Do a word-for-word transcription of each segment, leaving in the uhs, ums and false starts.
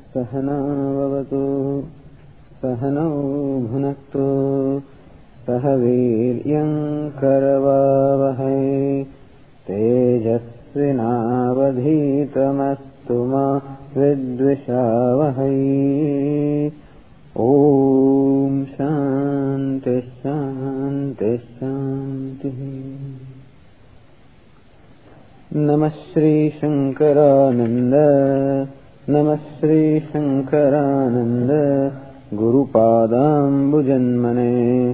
सहना भवतु सहनौ भुनक्तु सह वीर्यं करवावहै तेजस्विनावधीतमस्तु मा विद्विषावहै। ओम शांति शांति शांति। नमः श्री शंकरानंद नमः Shri Shankaranand गुरुपादाम्बुजन्मने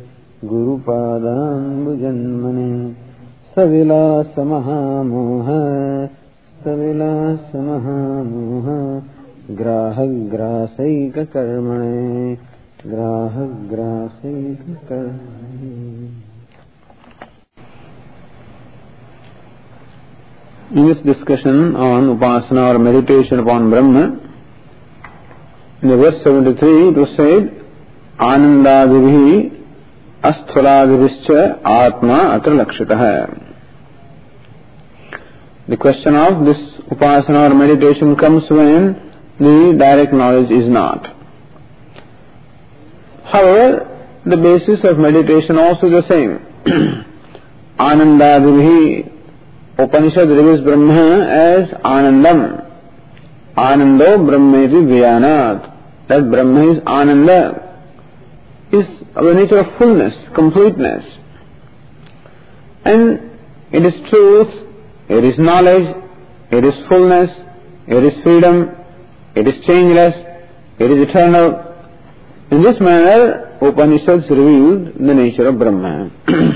गुरुपादाम्बुजन्मने। सविलास महामोह सविलास महामोह ग्राहग्रासैक कर्मणे ग्राहग्रासैक कर्मणे। In this discussion on Upasana or meditation upon Brahma, in the verse seventy-three it was said, Anandadibhi asthvaladibhischa atma atra lakshitah. The question of this Upasana or meditation comes when the direct knowledge is not. However, the basis of meditation also is the same. Anandadibhi, Upanishad reveals Brahma as Anandam. Anando Brahmeti Vyanat. That Brahma is Ananda, is of the nature of fullness, completeness. And it is truth, it is knowledge, it is fullness, it is freedom, it is changeless, it is eternal. In this manner, Upanishads revealed the nature of Brahma.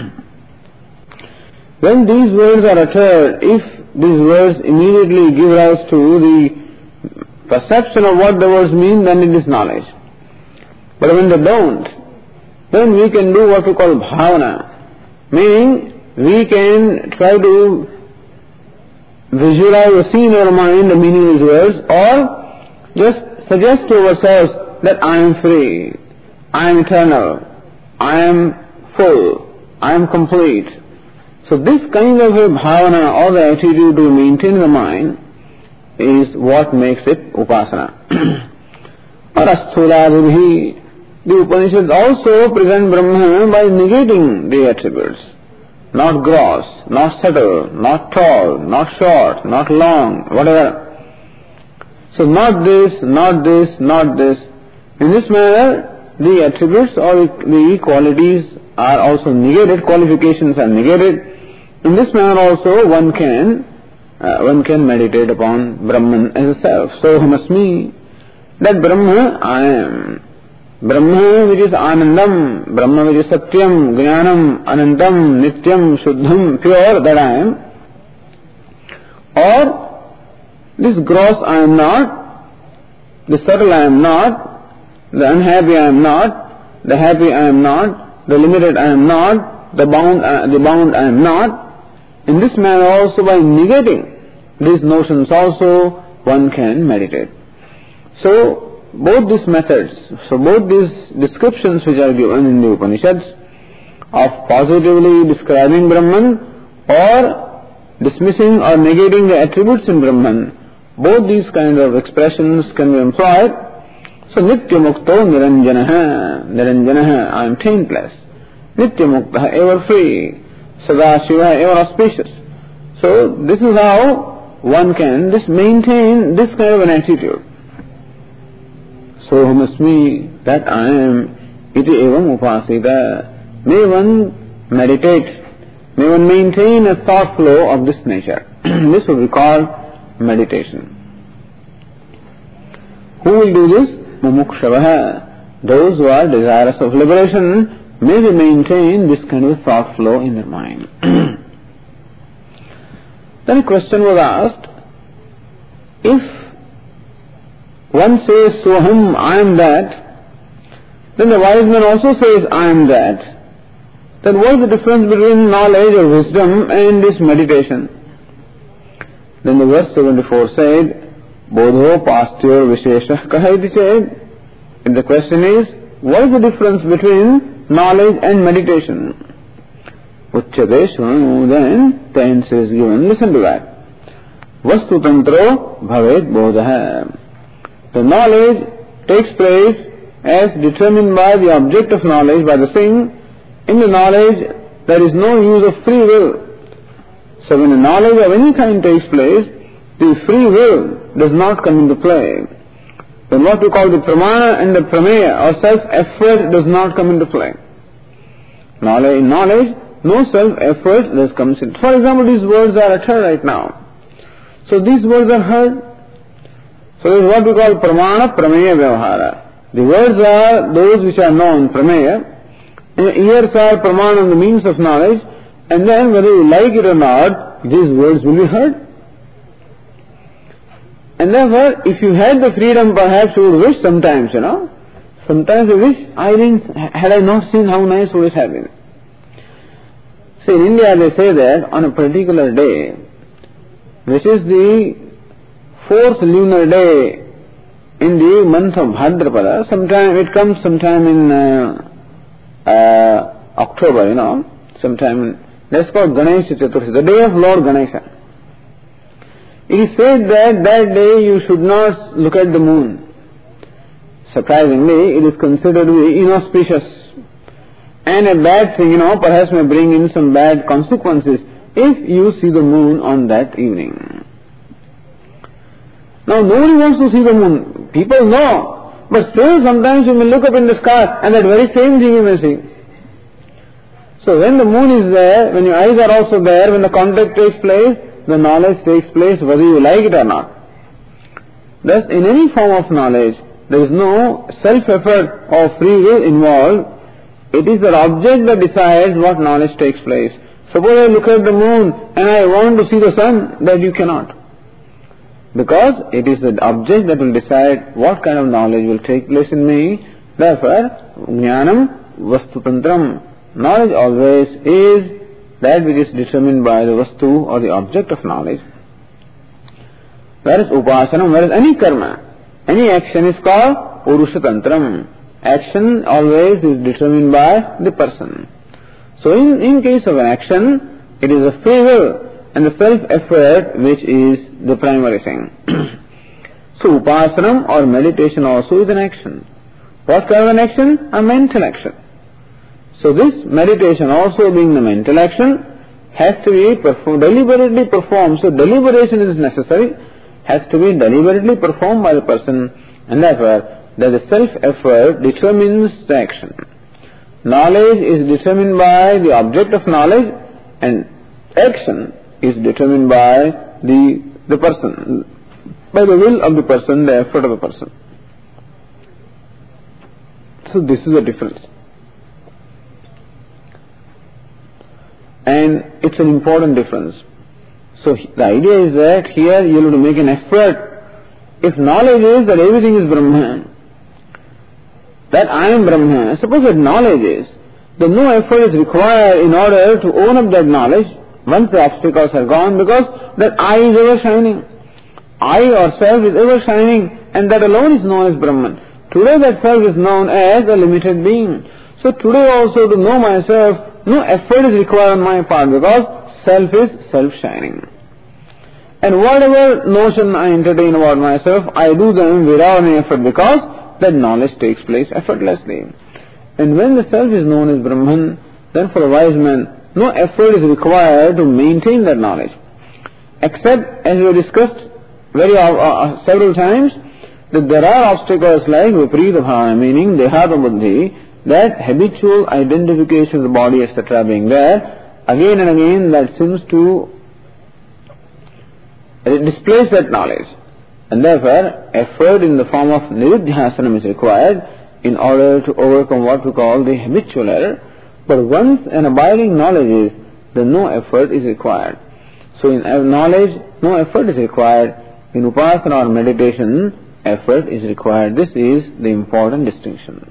When these words are uttered, if these words immediately give rise to the perception of what the words mean, then it is knowledge. But when they don't, then we can do what we call bhavana, meaning we can try to visualize or see in our mind the meaning of these words, or just suggest to ourselves that I am free, I am eternal, I am full, I am complete. So this kind of a bhavana or the attitude to maintain the mind is what makes it upasana. Arasthuladibhi, the Upanishads also present Brahma by negating the attributes. Not gross, not subtle, not tall, not short, not long, whatever. So not this, not this, not this. In this manner, the attributes or the qualities are also negated, qualifications are negated. In this manner also one can uh, one can meditate upon Brahman as a self. So Sohamasmi, that Brahma I am. Brahma which is Anandam, Brahma which is Satyam, Jnanam, Anantam, Nityam, Shuddham, pure, that I am. Or this gross I am not, the subtle I am not, the unhappy I am not, the happy I am not, the limited I am not, the bound, uh, the bound I am not. In this manner also, by negating these notions also, one can meditate. So, both these methods, so both these descriptions which are given in the Upanishads of positively describing Brahman or dismissing or negating the attributes in Brahman, both these kind of expressions can be employed. So, Nitya Mukto Niranjanaha, Niranjanaha, I am taintless. Nitya Mukta, ever free. Sada Shiva, ever auspicious. So, this is how one can just maintain this kind of an attitude. Sohamasmi, that I am, iti evam upasita. May one meditate, may one maintain a thought flow of this nature. This will be called meditation. Who will do this? Mumukshavaha. Those who are desirous of liberation may they maintain this kind of thought flow in their mind. Then a question was asked, if one says, Soham, I am that, then the wise man also says, I am that. Then what is the difference between knowledge or wisdom and this meditation? Then the verse seventy-four said, Bodho pastyor visheshah kahayati ched. And the question is, what is the difference between knowledge and meditation? Uchchate shunu, then tense is given. Listen to that. Vastu tantro bhavet bodha. The knowledge takes place as determined by the object of knowledge, by the thing. In the knowledge, there is no use of free will. So when a knowledge of any kind takes place, the free will does not come into play. Then what we call the pramana and the prameya, or self-effort, does not come into play. Knowledge, in knowledge, no self-effort does comes in. For example, these words are uttered right now. So these words are heard. So this is what we call pramana prameya vyavahara. The words are those which are known, prameya. And the ears are pramana, the means of knowledge. And then whether you like it or not, these words will be heard. And therefore, if you had the freedom, perhaps you would wish sometimes, you know. Sometimes you wish, I didn't, had I not seen how nice would it have been. See, in India they say that on a particular day, which is the fourth lunar day in the month of Bhadrapada, sometime, it comes sometime in uh, uh, October, you know, sometime in, that's called Ganesha Chaturthi, the day of Lord Ganesha. It is said that that day you should not look at the moon. Surprisingly, it is considered to be inauspicious. And a bad thing, you know, perhaps may bring in some bad consequences if you see the moon on that evening. Now, nobody wants to see the moon. People know. But still, sometimes you may look up in the sky and that very same thing you may see. So when the moon is there, when your eyes are also there, when the contact takes place, the knowledge takes place whether you like it or not. Thus, in any form of knowledge, there is no self-effort or free will involved. It is the object that decides what knowledge takes place. Suppose I look at the moon and I want to see the sun, that you cannot. Because it is the object that will decide what kind of knowledge will take place in me. Therefore, jnanam vastutantram. Knowledge always is that which is determined by the vastu or the object of knowledge. Whereas upasanam, whereas any karma, any action is called urushatantram. Action always is determined by the person. So in, in case of an action, it is the free will and the self-effort which is the primary thing. So upasanam or meditation also is an action. What kind of an action? A mental action. So this meditation also being the mental action has to be performed, deliberately performed. So deliberation is necessary, has to be deliberately performed by the person, and therefore that the self-effort determines the action. Knowledge is determined by the object of knowledge, and action is determined by the, the person, by the will of the person, the effort of the person. So this is the difference. And it's an important difference. So the idea is that here you have to make an effort. If knowledge is that everything is Brahman, that I am Brahman, suppose that knowledge is, then no effort is required in order to own up that knowledge once the obstacles are gone, because that I is ever shining. I or self is ever shining, and that alone is known as Brahman. Today that self is known as a limited being. So today also to know myself, no effort is required on my part, because self is self-shining. And whatever notion I entertain about myself, I do them without any effort, because that knowledge takes place effortlessly. And when the self is known as Brahman, then for a wise man, no effort is required to maintain that knowledge. Except, as we have discussed very uh, uh, several times, that there are obstacles like viparita bhava, meaning dehata buddhi, that habitual identification of the body, et cetera being there, again and again that seems to displace that knowledge. And therefore, effort in the form of nididhyasanam is required in order to overcome what we call the habitual error. But once an abiding knowledge is, then no effort is required. So in knowledge, no effort is required. In upasana or meditation, effort is required. This is the important distinction.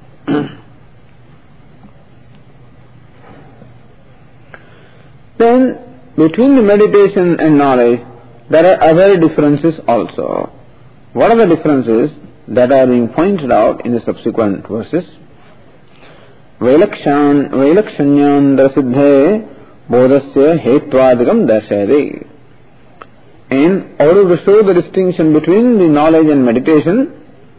Then, between the meditation and knowledge, there are other differences also. What are the differences that are being pointed out in the subsequent verses? Vailakshan, Vailakshanyandra siddhe bodhasya hetvadikam darshayate. In order to show the distinction between the knowledge and meditation,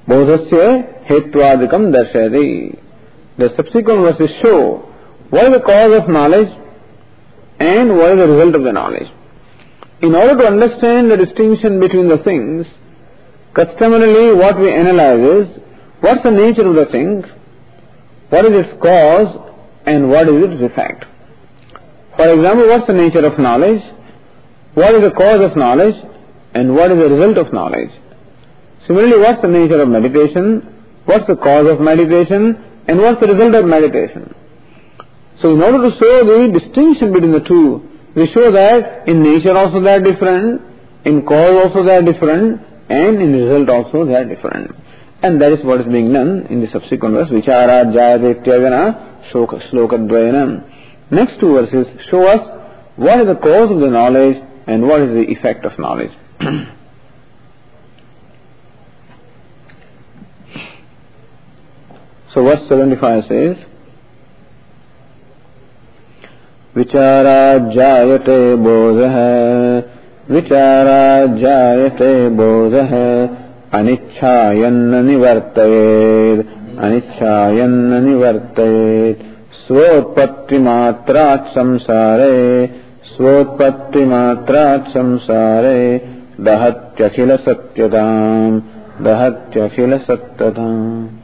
bodhasya hetvadikam darshayati. The subsequent verses show what is the cause of knowledge and what is the result of the knowledge. In order to understand the distinction between the things, customarily what we analyze is what's the nature of the thing, what is its cause, and what is its effect. For example, what's the nature of knowledge, what is the cause of knowledge, and what is the result of knowledge. Similarly, what's the nature of meditation, what's the cause of meditation, and what's the result of meditation. So in order to show the distinction between the two, we show that in nature also they are different, in cause also they are different, and in result also they are different. And that is what is being done in the subsequent verse, Vichara Jayate Tyagana Slokadvayana. Next two verses show us what is the cause of the knowledge and what is the effect of knowledge. So verse seventy-five says, Vichara Jayate Bodha Vichara Jayate Bodha Anichchayanna Nivartayed Anichchayanna Nivartayed Svotpatti matrat samsare Svotpatti matrat samsare Dahatyakila satyadam Dahatyakila satyadam.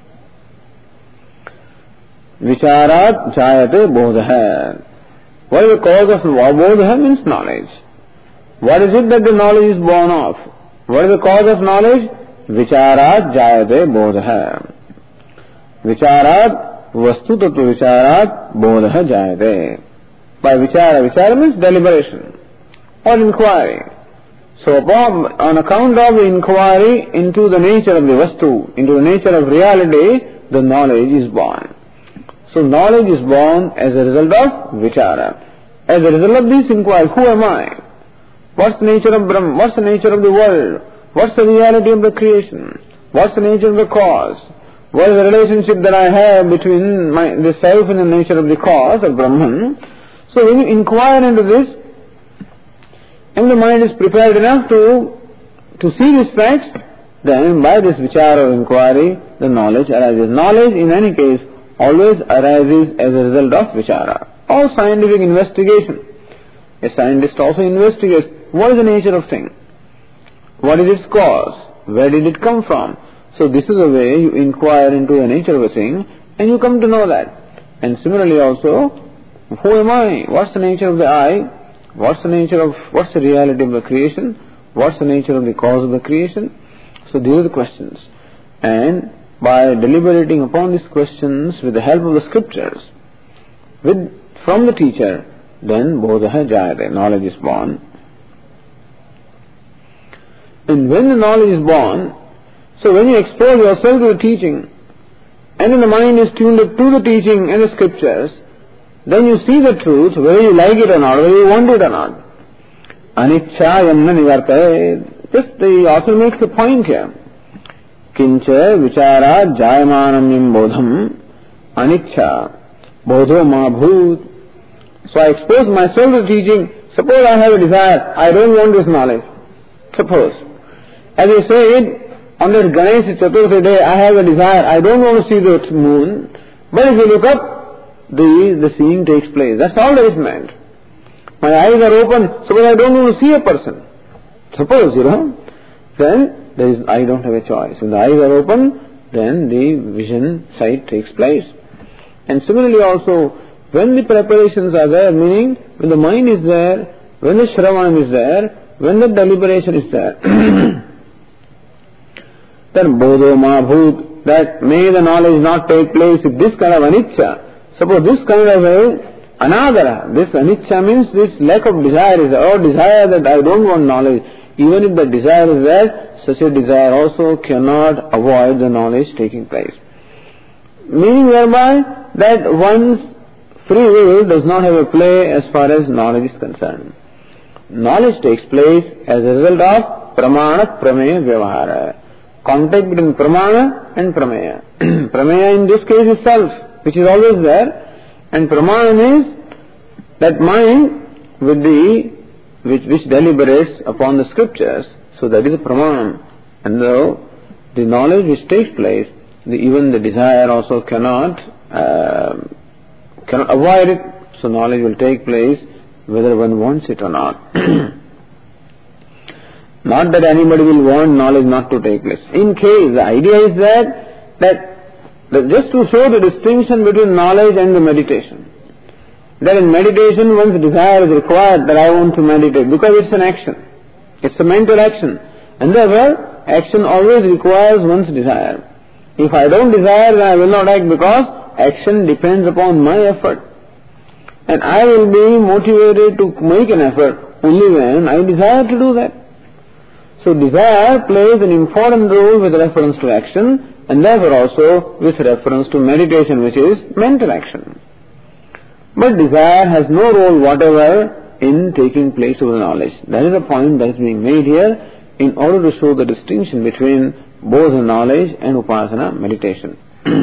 Vicharat jayate bodha. What is the cause of bodha? Means knowledge. What is it that the knowledge is born of? What is the cause of knowledge? Vicharat jayate bodha. Vicharat vastu tattva vicharat bodha jayate. By vichara, vichara means deliberation or inquiry. So upon, on account of the inquiry into the nature of the vastu, into the nature of reality, the knowledge is born. So knowledge is born as a result of vichara. As a result of this inquiry, who am I? What's the nature of Brahma? What's the nature of the world? What's the reality of the creation? What's the nature of the cause? What is the relationship that I have between my, the self and the nature of the cause, of Brahman? So when you inquire into this, and the mind is prepared enough to, to see these facts, then by this vichara or inquiry, the knowledge arises. Knowledge, in any case, always arises as a result of vichara or scientific investigation. A scientist also investigates what is the nature of thing, what is its cause, where did it come from. So this is a way you inquire into the nature of a thing and you come to know that. And similarly also, who am I? What's the nature of the I? What's the nature of, what's the reality of the creation? What's the nature of the cause of the creation? So these are the questions. And by deliberating upon these questions with the help of the scriptures, with from the teacher, then bodha jayate, knowledge is born. And when the knowledge is born, so when you expose yourself to the teaching, and when the mind is tuned up to the teaching and the scriptures, then you see the truth, whether you like it or not, whether you want it or not. Anichchayanna nivartayed. Just the author makes a point here. Kincha vichara jayamanam yam bodham anichcha bodho ma bhoot. So I expose myself to teaching. Suppose I have a desire, I don't want this knowledge. Suppose. As I said, on that Ganesh Chaturthi day, I have a desire, I don't want to see the moon. But if you look up, the, the seeing takes place. That's all that is meant. My eyes are open, suppose I don't want to see a person. Suppose, you know, then there is, I don't have a choice. When the eyes are open, then the vision, sight takes place. And similarly also, when the preparations are there, meaning when the mind is there, when the shravanam is there, when the deliberation is there, then bodho ma bhoot, that may the knowledge not take place with this kind of anicca. Suppose this kind of a anadara, this anicca means this lack of desire is there, or desire that I don't want knowledge. Even if the desire is there, such a desire also cannot avoid the knowledge taking place. Meaning whereby that one's free will does not have a play as far as knowledge is concerned. Knowledge takes place as a result of pramana prameya vyavahara. Contact between pramana and prameya. Prameya in this case is self, which is always there, and pramana is that mind with the which, which deliberates upon the scriptures. So that is a pramana. And the, the knowledge which takes place, the, even the desire also cannot uh, cannot avoid it. So knowledge will take place whether one wants it or not. Not that anybody will want knowledge not to take place. In case, the idea is that, that, that just to show the distinction between knowledge and the meditation. That in meditation one's desire is required that I want to meditate because it's an action. It's a mental action. And therefore, action always requires one's desire. If I don't desire, then I will not act because action depends upon my effort. And I will be motivated to make an effort only when I desire to do that. So desire plays an important role with reference to action and therefore also with reference to meditation, which is mental action. But desire has no role whatever in taking place of the knowledge. That is a point that is being made here in order to show the distinction between both the knowledge and upasana meditation.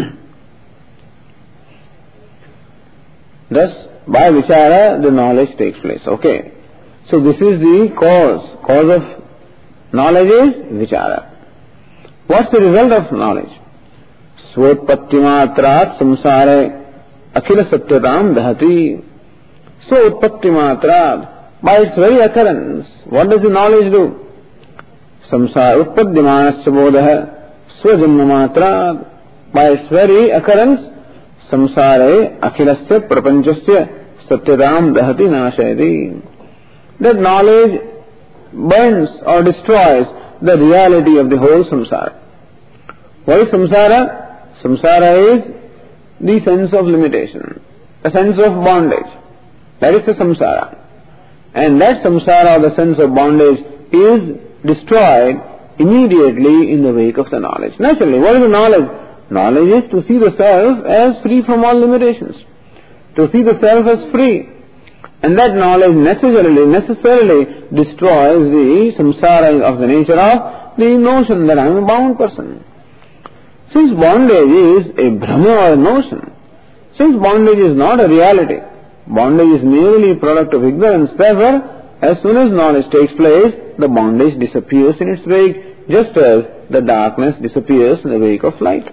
Thus, by vichara, the knowledge takes place. Okay. So this is the cause. Cause of knowledge is vichara. What's the result of knowledge? Svotpatti matrat samsare akhila satyatam dahati. Svotpatti matrat. By its very occurrence, what does the knowledge do? Samsara utpaddimanasya bodha swajanma matrat. By its very occurrence, samsare akhilasya prapanchasya satyatam dahati nashayati. That knowledge burns or destroys the reality of the whole samsara. What is samsara? Samsara is the sense of limitation, the sense of bondage. That is the samsara. And that samsara, or the sense of bondage, is destroyed immediately in the wake of the knowledge. Naturally, what is the knowledge? Knowledge is to see the self as free from all limitations, to see the self as free. And that knowledge necessarily, necessarily destroys the samsara of the nature of the notion that I am a bound person. Since bondage is a brahma or a notion, since bondage is not a reality, bondage is merely a product of ignorance, therefore, as soon as knowledge takes place, the bondage disappears in its wake, just as the darkness disappears in the wake of light.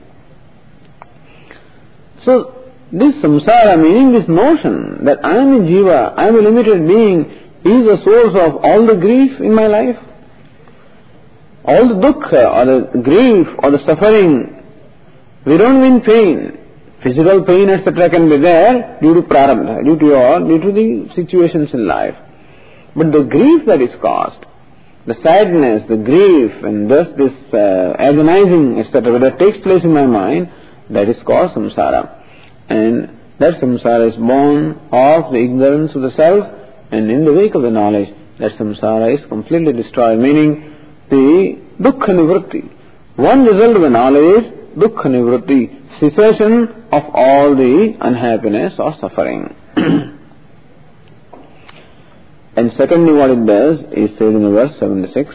So, this samsara, meaning this notion that I am a jiva, I am a limited being, is the source of all the grief in my life. All the dukkha, or the grief, or the suffering. We don't mean pain. Physical pain, et cetera can be there due to prarabdha, due to your, due to the situations in life. But the grief that is caused, the sadness, the grief, and thus this uh, agonizing, et cetera, that takes place in my mind, that is called samsara. And that samsara is born of the ignorance of the self, and in the wake of the knowledge, that samsara is completely destroyed, meaning the dukkha nivritti. One result of the knowledge is dukkha nivritti, cessation of all the unhappiness or suffering. And secondly, what it does is said in verse seventy-six.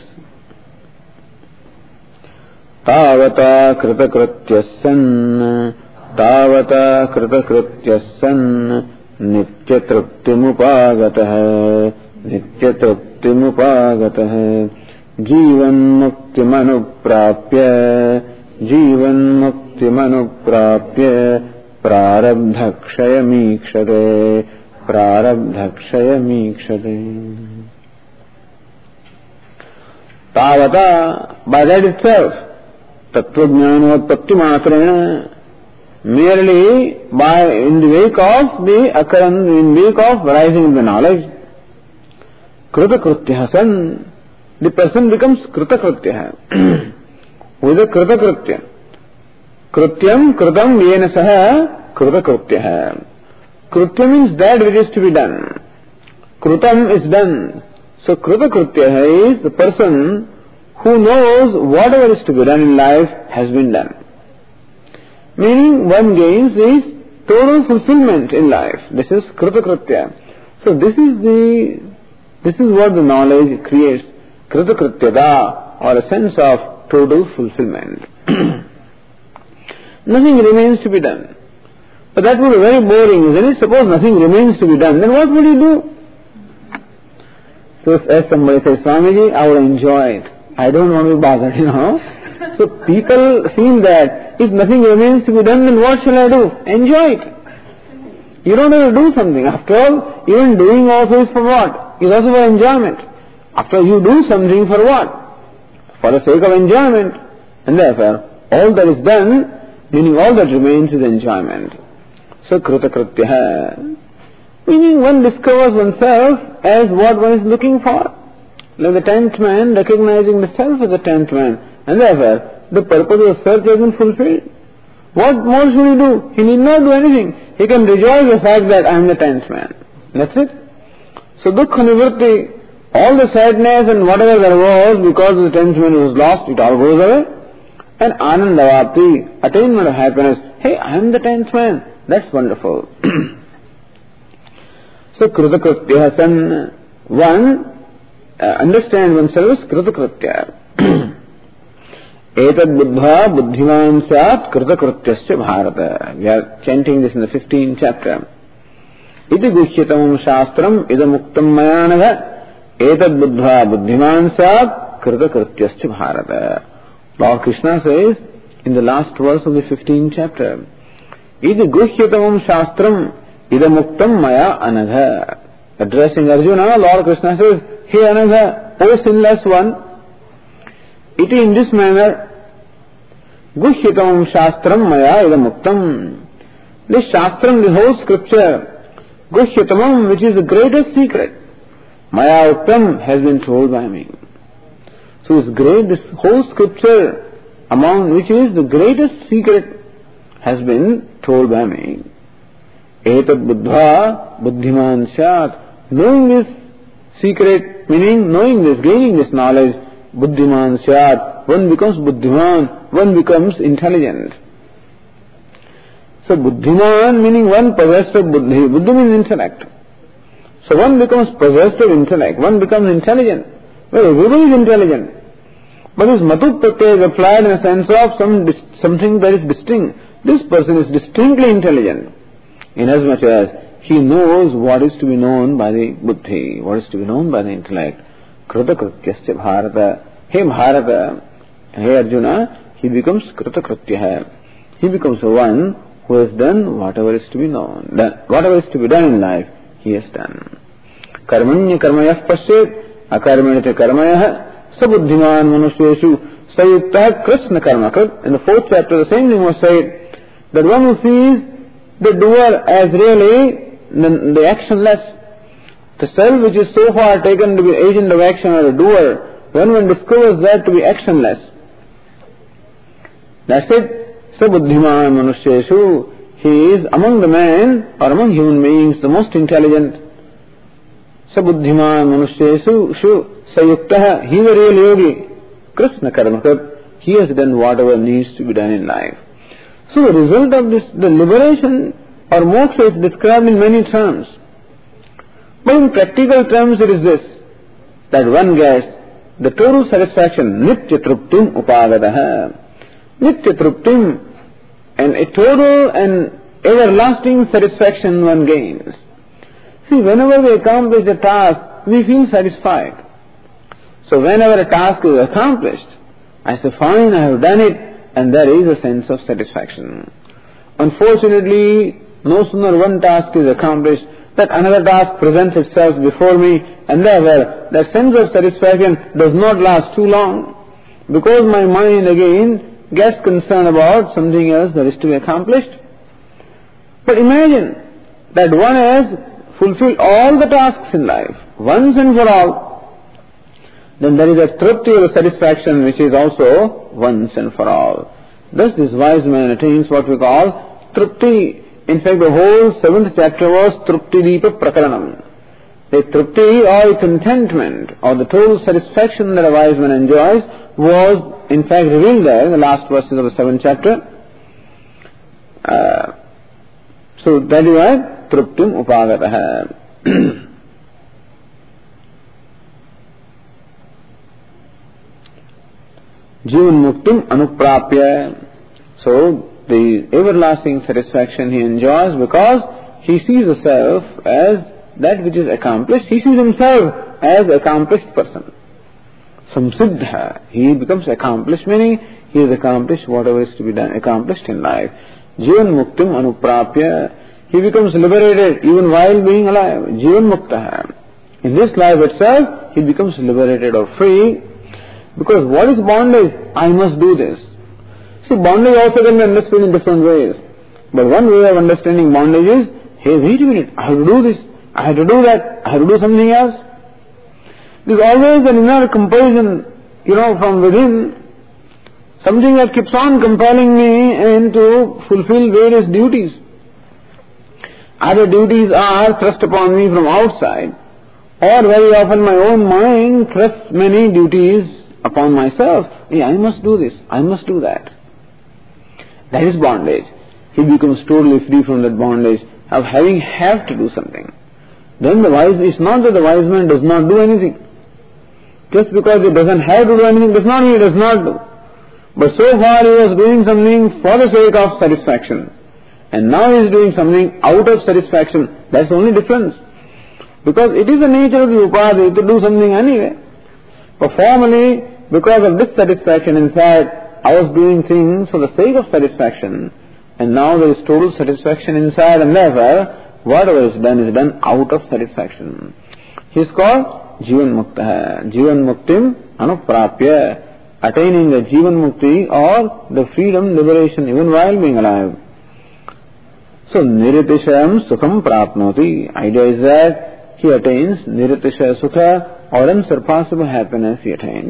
Tavata kritakrityassan Tavata kritakrityassan nityatruptimupagatah nityatruptimupagatah jivan muktimanuprapya jivan muktimanuprapya prarabdhakshayamikshate prarabdhakshayamikshate. Tavata, by that itself, tattvajnanotpatti matrena, merely by, in the wake of the occurrence, in the wake of rising of the knowledge, kritakritya san, the person becomes kritakritya. With a kritakritya. Krityam kritam yena saha kritakritya. Kritya means that which is to be done. Kritam is done. So kritakritya is the person who knows whatever is to be done in life has been done. Meaning one gains is total fulfillment in life. This is kritakritya. So this is the, this is what the knowledge creates. Kritakrityada, or a sense of total fulfillment. Nothing remains to be done. But that would be very boring, isn't it? Suppose nothing remains to be done, then what would you do? So as somebody says, Swamiji, I would enjoy it. I don't want to be bothered, you know. So people feel that if nothing remains to be done, then what shall I do? Enjoy it. You don't have to do something. After all, even doing also is for what? Is also for enjoyment. After all, you do something for what? For the sake of enjoyment. And therefore, all that is done, meaning all that remains is enjoyment. So kruta kritya, meaning one discovers oneself as what one is looking for. Like the tenth man recognizing the self as the tenth man. And therefore, the purpose of search has been fulfilled. What more should he do? He need not do anything. He can rejoice the fact that I am the tenth man. That's it. So dukkha nivritti, all the sadness and whatever there was because the tenth man was lost, it all goes away. And anandavapti, attainment of happiness. Hey, I am the tenth man. That's wonderful. So kritakritya san, one uh, understand oneself as kritakritya. Etad buddha buddhiman syat kritakrityasya bharata. We are chanting this in the fifteenth chapter. Iti guhyatamam shastram idamuktam mayanaga etad buddha buddhiman syat kritakrityasya bharata. Lord Krishna says in the last verse of the fifteenth chapter, Iti guhyatamam shastram idamuktam maya anagha. Addressing Arjuna, Lord Krishna says, Hey Anagha, O sinless one, it in this manner, Guhyatam Shastram Maya Idamuktam. This Shastram, the whole scripture, Guhyatamam, which is the greatest secret, Maya Uttam, has been told by me. So it's great, this whole scripture, among which is the greatest secret, has been told by me. Etad buddha buddhiman syat. Knowing this secret, meaning knowing this, gaining this knowledge, buddhiman syat, one becomes buddhiman, one becomes intelligent. So buddhiman meaning one possessed of buddhi. Buddhi means intellect. So one becomes possessed of intellect, one becomes intelligent. Well, everybody is intelligent. But this matu pratyaya is applied in a sense of some something that is distinct. This person is distinctly intelligent, inasmuch as he knows what is to be known by the buddhi, what is to be known by the intellect. Kritakrityasya bharata. Hey Bharata, hey Arjuna, he becomes kritakritya. He becomes the one who has done whatever is to be known. Done. Whatever is to be done in life, he has done. Karmanya karmayah pasyet, akarmanita karmayah, sabuddhiman manusyeshu, sayukta krishna karmakrit. In the fourth chapter, the same thing was said, that one who sees the doer as really the, the actionless, the self which is so far taken to be agent of action or a doer, when one discovers that to be actionless, that's it. Sabuddhiman manusyeshu, he is among the men or among human beings the most intelligent. Sabuddhiman manusyeshu shu sayuktaha, he is a real yogi. Krishna karmakrit, he has done whatever needs to be done in life. So the result of this, the liberation or moksha is described in many terms. But in practical terms it is this, that one gets the total satisfaction, nitya truptim upagadaha. Nitya truptim, and a total and everlasting satisfaction one gains. See, whenever we accomplish a task, we feel satisfied. So whenever a task is accomplished, I say, fine, I have done it, and there is a sense of satisfaction. Unfortunately, no sooner one task is accomplished, that another task presents itself before me, and therefore that sense of satisfaction does not last too long, because my mind again gets concerned about something else that is to be accomplished. But imagine that one has fulfilled all the tasks in life, once and for all, then there is a trupti or satisfaction which is also once and for all. Thus this wise man attains what we call trupti. In fact, the whole seventh chapter was trupti deepa prakaranam. The trupti or contentment or the total satisfaction that a wise man enjoys was in fact revealed there in the last verses of the seventh chapter. Uh, so that is why truptim upagataha. Jivan muktim anuprapya. So the everlasting satisfaction he enjoys because he sees himself as that which is accomplished. He sees himself as accomplished person. Samsiddha. He becomes accomplished, meaning he he has accomplished whatever is to be done, accomplished in life. Jivan muktim anuprapya, he becomes liberated even while being alive. Jivan mukta. In this life itself, he becomes liberated or free. Because what is bondage? I must do this. See, bondage also can be understood in different ways. But one way of understanding bondage is, hey, wait a minute, I have to do this, I have to do that, I have to do something else. There is always an inner compulsion, you know, from within, something that keeps on compelling me and to fulfill various duties. Other duties are thrust upon me from outside, or very often my own mind thrusts many duties upon myself. Hey, I must do this, I must do that. That is bondage. He becomes totally free from that bondage of having have to do something. Then the wise, it's not that the wise man does not do anything. Just because he doesn't have to do anything does not mean he does not do. But so far he was doing something for the sake of satisfaction. And now he is doing something out of satisfaction. That's the only difference. Because it is the nature of the upadhi to do something anyway. But formerly, because of dissatisfaction inside, I was doing things for the sake of satisfaction. And now there is total satisfaction inside, and therefore, whatever is done is done out of satisfaction. He is called Jivan Mukta. Jivan Muktim Anuprapya. Attaining the Jivan Mukti or the freedom, liberation even while being alive. So, Niritishayam Sukham Prapnoti. Idea is that he attains Niritishaya Sukha or unsurpassable happiness he attains.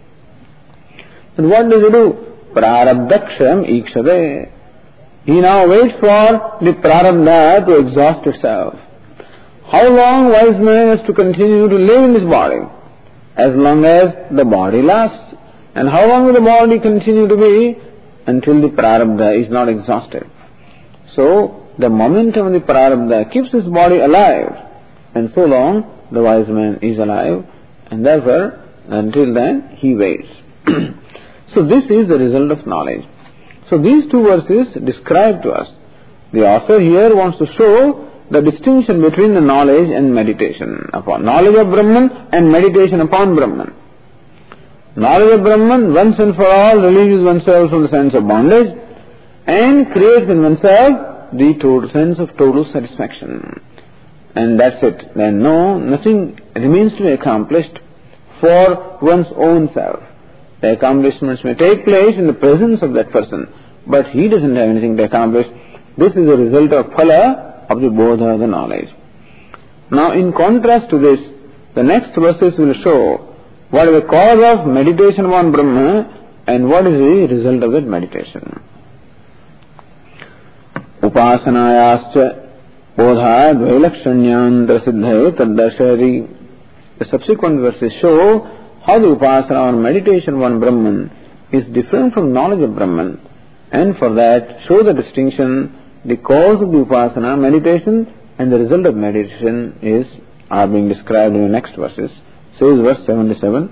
And what does he do? Prarabdaksham Ikshade. He now waits for the prarabdha to exhaust itself. How long wise man has to continue to live in this body? As long as the body lasts. And how long will the body continue to be? Until the prarabdha is not exhausted. So, the momentum of the prarabdha keeps his body alive. And so long, the wise man is alive. And therefore, until then, he waits. So this is the result of knowledge. So these two verses describe to us. The author here wants to show the distinction between the knowledge and meditation upon knowledge of Brahman and meditation upon Brahman. Knowledge of Brahman once and for all releases oneself from the sense of bondage and creates in oneself the total sense of total satisfaction. And that's it. Then no, nothing remains to be accomplished for one's own self. The accomplishments may take place in the presence of that person, but he doesn't have anything to accomplish. This is a result of phala of the bodha, the knowledge. Now in contrast to this, the next verses will show what is the cause of meditation upon Brahma and what is the result of that meditation. Upasanayascha bodha dvailakshanyandra siddhayo taddarshari. The subsequent verses show how the upasana or meditation upon Brahman is different from knowledge of Brahman, and for that show the distinction, the cause of the upasana, meditation, and the result of meditation is are being described in the next verses. Says verse seventy-seven.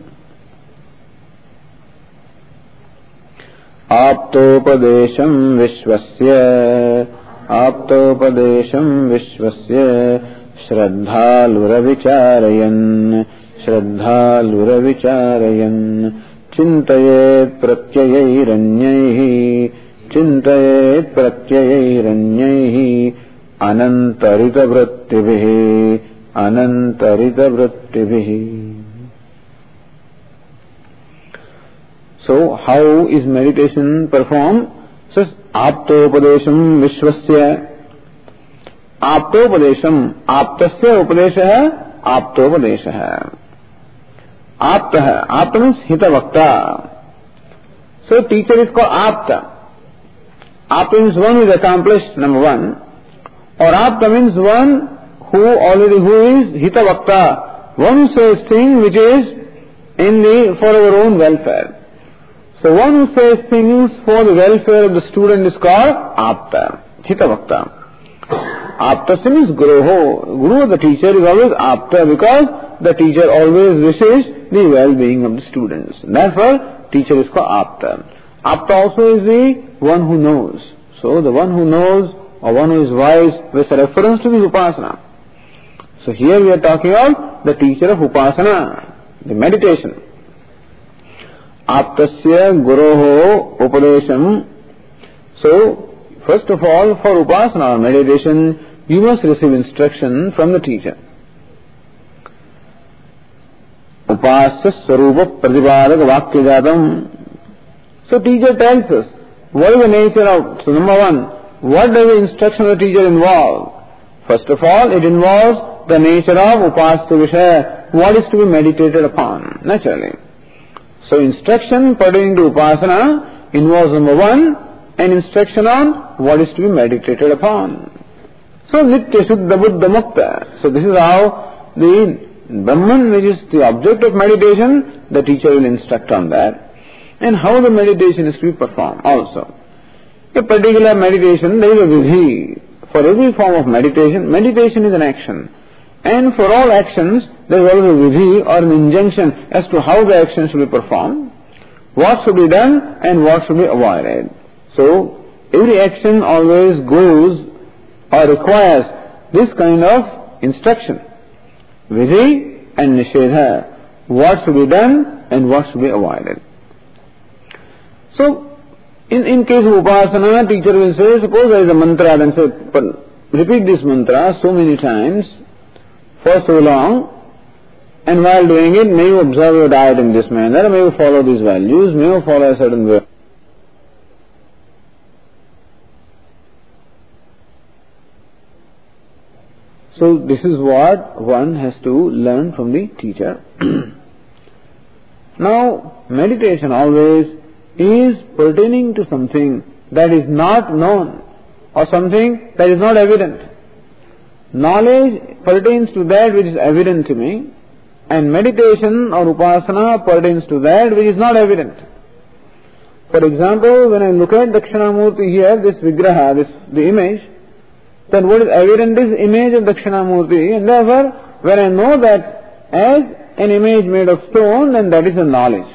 Aptopadesham vishvasya Aptopadesham vishvasya Shraddhalura vicharayan Shraddhalura vicharayan Chintayet pratyayiranyaihi Chintayet pratyayiranyaihi Anantarita vrittibihi Anantarita vrittibihi. So, how is meditation performed? Says, Aptopadesham vishvasya. Aptopadesham. Aptasya upadeshaha. Aptopadeshaha. Aptaha. Apta means hitavakta. So, teacher is called Apta. Apta means one who is accomplished, number one. Or Apta means one who already, who is hitavakta. One who says things which is in the, for our own welfare. So one who says things for the welfare of the student is called Apta, Hitavakta. Aptasya means Guruho. Guru, the teacher, is always Apta because the teacher always wishes the well-being of the students. Therefore, teacher is called Apta. Apta also is the one who knows. So the one who knows or one who is wise with a reference to the Upasana. So here we are talking about the teacher of Upasana, the meditation. aptasya guroho upadesham. So, first of all, for upasana or meditation, you must receive instruction from the teacher. Upasya sarupa pratipadak vakyajatam. So teacher tells us, what is the nature of, so number one, what does the instruction of the teacher involve? First of all, it involves the nature of upasya vishaya, what is to be meditated upon, naturally. So instruction pertaining to upasana involves number one, an instruction on what is to be meditated upon. So nitya shuddha buddha mukta. So this is how the Brahman, which is the object of meditation, the teacher will instruct on that. And how the meditation is to be performed also. A particular meditation, there is a vidhi. For every form of meditation, meditation is an action. And for all actions, there is always a vidhi or an injunction as to how the action should be performed, what should be done and what should be avoided. So, every action always goes or requires this kind of instruction. Vidhi and nishedha. What should be done and what should be avoided. So, in, in case of upasana, teacher will say, suppose there is a mantra, then say, repeat this mantra so many times, for so long, and while doing it, may you observe your diet in this manner, may you follow these values, may you follow a certain way. So this is what one has to learn from the teacher. Now, meditation always is pertaining to something that is not known or something that is not evident. Knowledge pertains to that which is evident to me, and meditation or upasana pertains to that which is not evident. For example, when I look at Dakshinamurti here, this vigraha, this the image, then what is evident is image of Dakshinamurti, and therefore when I know that as an image made of stone, then that is a knowledge.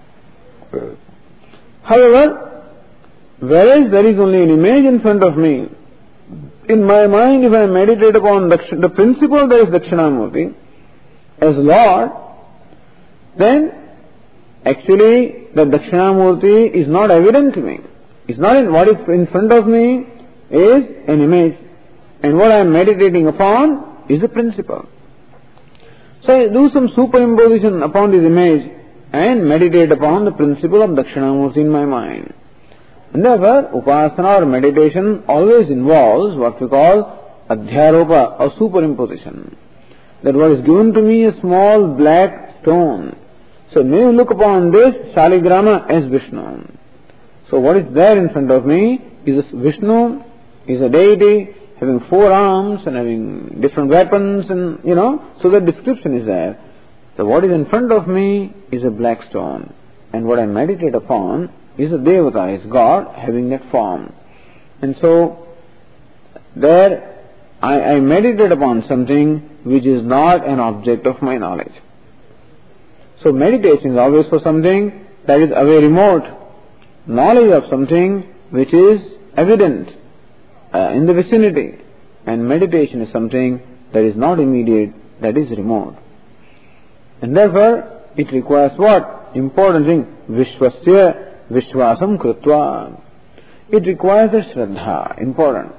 However, whereas there is only an image in front of me, in my mind, if I meditate upon the principle that is Dakshinamurti as Lord, then actually the Dakshinamurti is not evident to me. It's not in what is in front of me is an image, and what I am meditating upon is a principle. So I do some superimposition upon this image and meditate upon the principle of Dakshinamurti in my mind. And therefore, upasana or meditation always involves what we call adhyaropa or superimposition. That what is given to me a small black stone. So may you look upon this Shaligrama as Vishnu. So what is there in front of me is a Vishnu, is a deity having four arms and having different weapons, and you know, so the description is there. So what is in front of me is a black stone, and what I meditate upon is a Devata, is God having that form. And so there I, I meditate upon something which is not an object of my knowledge. So meditation is always for something that is away remote. Knowledge of something which is evident uh, in the vicinity. And meditation is something that is not immediate, that is remote. And therefore it requires what? Important thing, Vishwasya Vishwasam Krutva. It requires a Shraddha, important.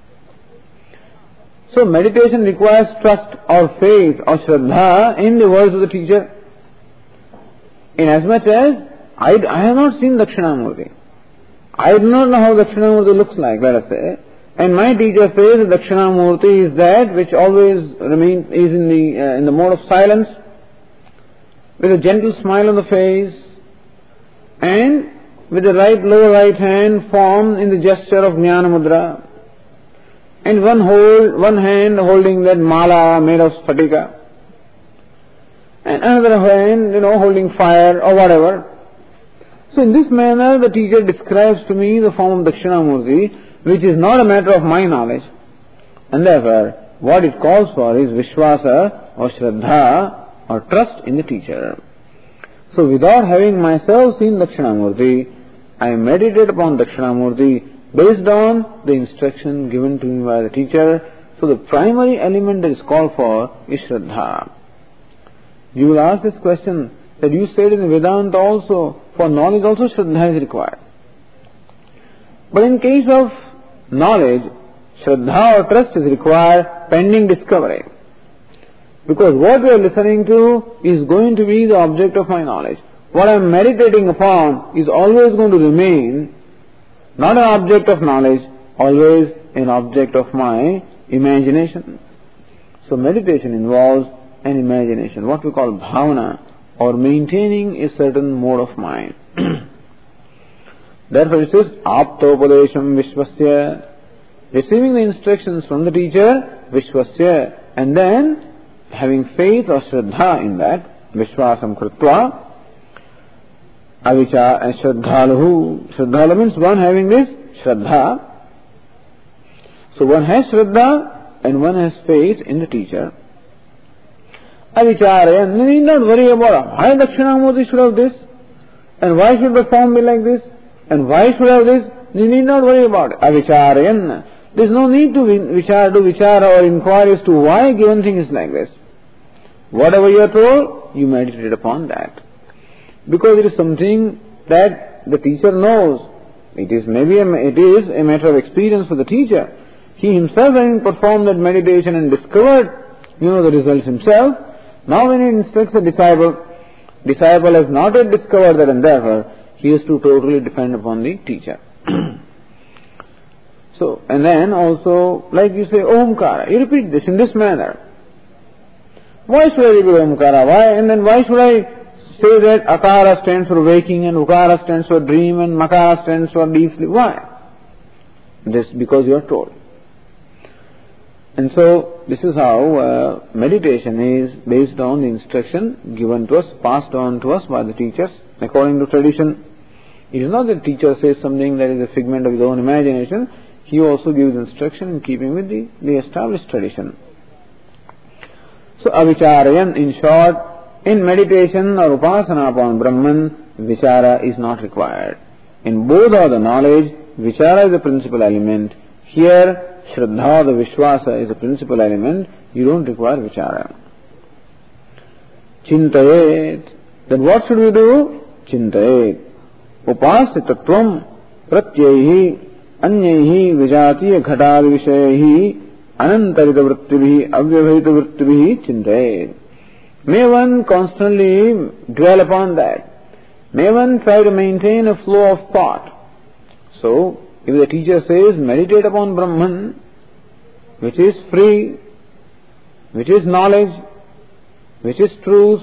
So meditation requires trust or faith or Shraddha in the words of the teacher. Inasmuch as I, I have not seen Dakshinamurti. I do not know how Dakshinamurti looks like, let us say. And my teacher says that Dakshinamurti is that which always remains, is in the, uh, in the mode of silence, with a gentle smile on the face, and with the right lower right hand formed in the gesture of Jnana Mudra, and one hold, one hand holding that mala made of sphatika, and another hand, you know, holding fire or whatever. So in this manner the teacher describes to me the form of Dakshinamurti, which is not a matter of my knowledge. And therefore, what it calls for is Vishwasa or Shraddha or trust in the teacher. So without having myself seen Dakshinamurti, I meditate upon Dakshinamurti based on the instruction given to me by the teacher. So the primary element that is called for is Shraddha. You will ask this question, that you said in the Vedanta also, for knowledge also Shraddha is required. But in case of knowledge, Shraddha or trust is required pending discovery. Because what we are listening to is going to be the object of my knowledge. What I am meditating upon is always going to remain not an object of knowledge, always an object of my imagination. So meditation involves an imagination, what we call bhavana, or maintaining a certain mode of mind. Therefore it says, aptopadesham vishvasya, receiving the instructions from the teacher, vishvasya, and then having faith or shraddha in that, vishvasam kritva, avicha and shraddhaluhu. Shraddhalu means one having this shraddha. So one has shraddha and one has faith in the teacher. Avicharaya, you need not worry about why Dakshinamurti should have this, and why should the form be like this, and why should have this. You need not worry about it. Avicharayan. There is no need to vichara, do vichara or inquire as to why a given thing is like this. Whatever you are told, you meditate upon that. Because it is something that the teacher knows. It is maybe a, it is a matter of experience for the teacher. He himself having performed that meditation and discovered, you know, the results himself. Now when he instructs the disciple, disciple has not yet discovered that, and therefore he has to totally depend upon the teacher. So, and then also, like you say, Omkara, you repeat this in this manner. Why should I repeat Omkara? Why? And then why should I say that Akara stands for waking and Ukara stands for dream and Makara stands for deep sleep? Why? This because you are told. And so, this is how uh, meditation is based on the instruction given to us, passed on to us by the teachers, according to tradition. It is not that the teacher says something that is a figment of his own imagination. He also gives instruction in keeping with the, the established tradition. So, avicharayan, in short, in meditation or upasana upon Brahman, vichara is not required. In both of the knowledge, vichara is the principal element. Here, Shraddha, the Vishwasa, is the principal element. You don't require vichara. Chintayet. Then what should we do? Chintayet. Upasya tattvam pratyaihi anyaihi vijatiya ghatad vishayahi anantarita vrittibihi avyavahita vrittibihi chintayet. May one constantly dwell upon that. May one try to maintain a flow of thought. So, if the teacher says, meditate upon Brahman, which is free, which is knowledge, which is truth,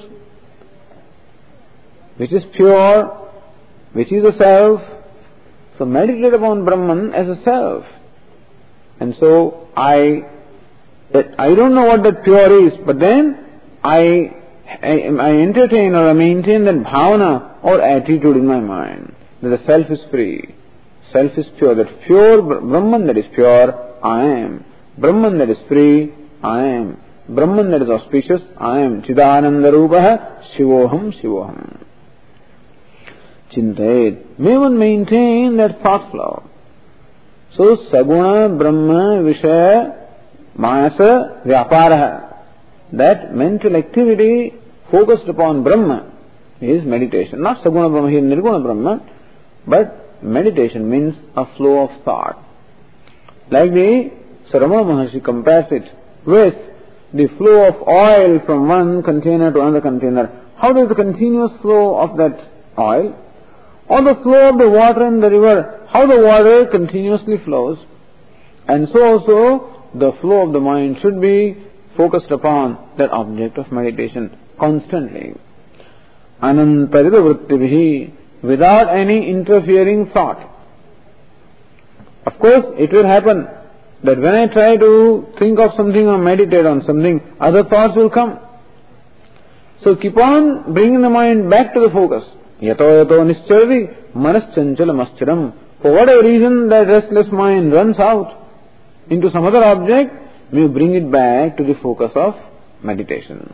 which is pure, which is a self, so meditate upon Brahman as a self. And so, I, I don't know what that pure is, but then I, I, I entertain or I maintain that bhavana or attitude in my mind, that the self is free. Self is pure, that pure Brahman that is pure, I am. Brahman that is free, I am. Brahman that is auspicious, I am. Chidananda Rupaha, Shivoham, Shivoham. Chintayet. May one maintain that thought flow. So, Saguna, Brahma, Vishaya, Manasa, Vyaparaha. That mental activity focused upon Brahma is meditation. Not Saguna Brahma here, Nirguna Brahma, but meditation means a flow of thought. Like the Saramana Maharshi compares it with the flow of oil from one container to another container. How does the continuous flow of that oil, or the flow of the water in the river, how the water continuously flows, and so also the flow of the mind should be focused upon that object of meditation constantly. Anantarita vrittibihi, without any interfering thought. Of course, it will happen that when I try to think of something or meditate on something, other thoughts will come. So keep on bringing the mind back to the focus. Yato yato nischarvi manaschanchalamaschiram. For whatever reason that restless mind runs out into some other object, we bring it back to the focus of meditation.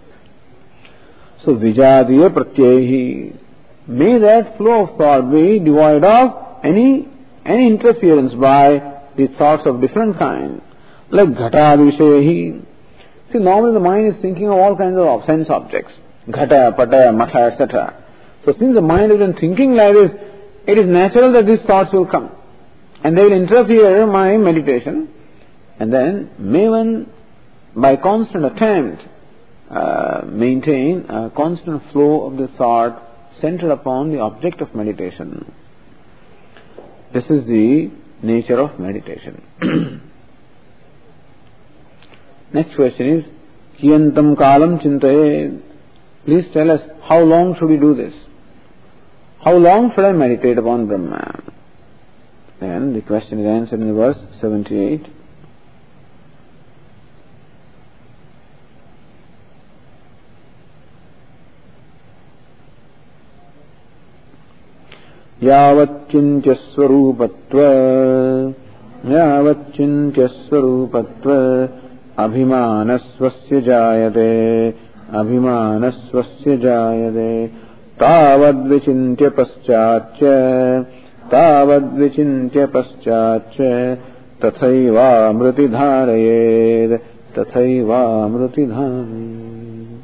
So vijadiya pratyahi. May that flow of thought be devoid of any any interference by the thoughts of different kind. Like ghatad vishayahi. See, normally the mind is thinking of all kinds of sense objects. Ghata, Pata, Matha, et cetera. So since the mind has been thinking like this, it is natural that these thoughts will come. And they will interfere in my meditation. And then may one, by constant attempt, uh, maintain a constant flow of the thought centered upon the object of meditation. This is the nature of meditation. Next question is, Kiyantam kalam chintaye. Please tell us, how long should we do this? How long should I meditate upon Brahma? Then the question is answered in verse seventy-eight. Yavatchintya swarupatva Yavatchintya swarupatva Abhimanasvasya jayate Abhimanasvasya jayate Tavad vichintya paschatya Tavad vichintya paschatya Tathaiva amriti dharayed Tathaiva amriti dharayed.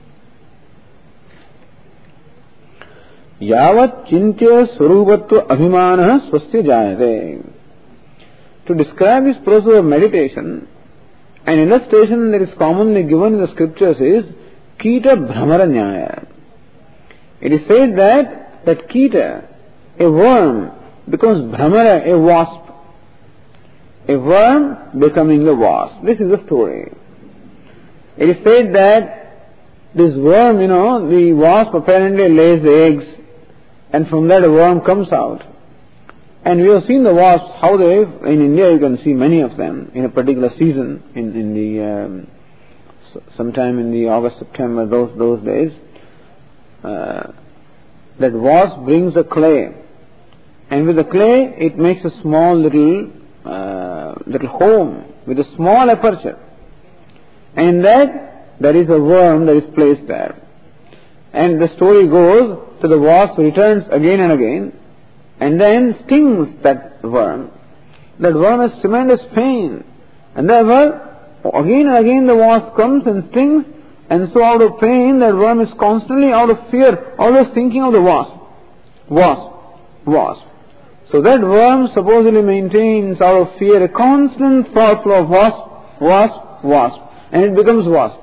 Yavat chintya swarupattva abhimana swasya jayate. To describe this process of meditation, an illustration that is commonly given in the scriptures is Kita Bhramara Nyaya. It is said that that Kita, a worm, becomes Bhramara, a wasp. A worm becoming a wasp. This is the story. It is said that this worm, you know, the wasp apparently lays eggs, and from that a worm comes out. And we have seen the wasps, how they, in India you can see many of them in a particular season, in, in the, um, sometime in the August, September, those, those days. Uh, that wasp brings the clay, and with the clay it makes a small little, uh, little home with a small aperture. And in that there is a worm that is placed there. And the story goes, so the wasp returns again and again, and then stings that worm. That worm has tremendous pain. And therefore, again and again the wasp comes and stings, and so out of pain that worm is constantly out of fear, always thinking of the wasp. Wasp. Wasp. So that worm supposedly maintains out of fear a constant thought flow of wasp, wasp, wasp. And it becomes wasp.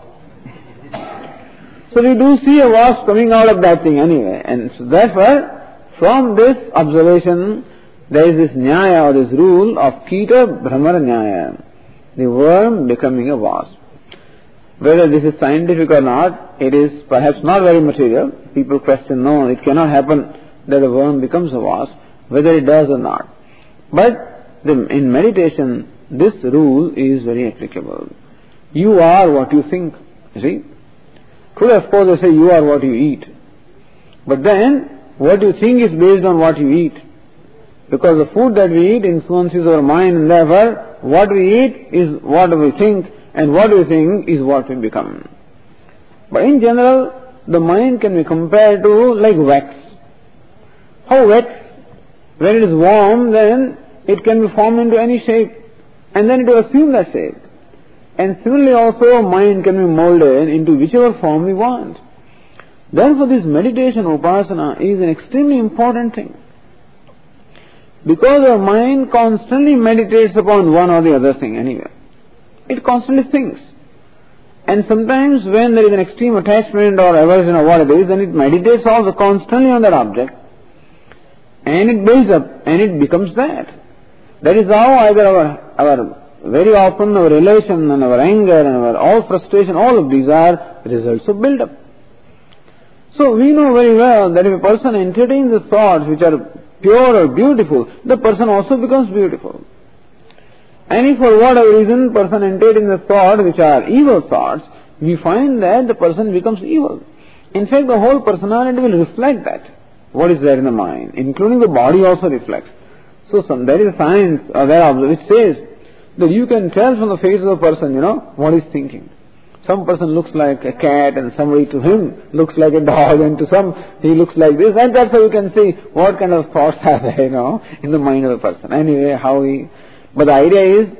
So we do see a wasp coming out of that thing anyway. And so therefore, from this observation, there is this nyaya or this rule of Kita Bhramara Nyaya, the worm becoming a wasp. Whether this is scientific or not, it is perhaps not very material. People question, no, it cannot happen that a worm becomes a wasp, whether it does or not. But the, in meditation, this rule is very applicable. You are what you think, you see. Today, of course, they say you are what you eat. But then, what you think is based on what you eat. Because the food that we eat influences our mind, and therefore, what we eat is what we think, and what we think is what we become. But in general, the mind can be compared to like wax. How wax? When it is warm, then it can be formed into any shape, and then it will assume that shape. And similarly also, mind can be molded into whichever form we want. Therefore, this meditation upasana is an extremely important thing. Because our mind constantly meditates upon one or the other thing anyway. It constantly thinks. And sometimes when there is an extreme attachment or aversion or what it is, then it meditates also constantly on that object. And it builds up and it becomes that. That is how either our, our very often our relation and our anger and our all frustration, all of these are results of build-up. So we know very well that if a person entertains the thoughts which are pure or beautiful, the person also becomes beautiful. And if for whatever reason person entertains the thoughts which are evil thoughts, we find that the person becomes evil. In fact, the whole personality will reflect that, what is there in the mind, including the body also reflects. So some, there is a science uh, there which says that you can tell from the face of a person, you know, what he's thinking. Some person looks like a cat, and somebody to him looks like a dog, and to some he looks like this, and that's how you can see what kind of thoughts are there, you know, in the mind of a person. Anyway, how he... But the idea is,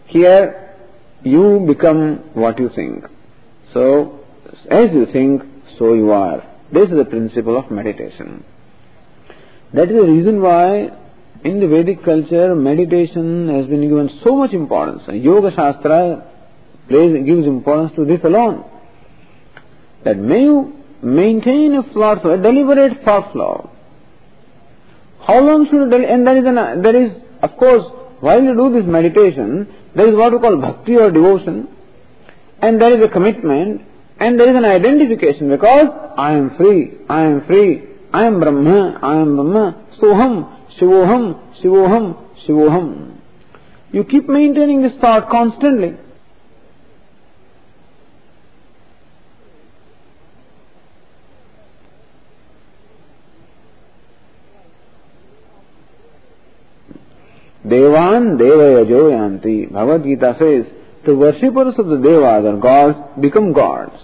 here you become what you think. So, as you think, so you are. This is the principle of meditation. That is the reason why in the Vedic culture meditation has been given so much importance. Yoga Shastra plays, gives importance to this alone. That may you maintain a thought flow, a deliberate thought flow. How long should you, and there is, an, there is, of course, while you do this meditation, there is what we call bhakti or devotion, and there is a commitment, and there is an identification, because I am free, I am free, I am Brahma, I am Brahma, Soham, Shivoham, Shivoham, Shivoham. You keep maintaining this thought constantly. Devan Devayajo Yanti. Bhagavad Gita says, the worshippers of the Devas or gods become gods.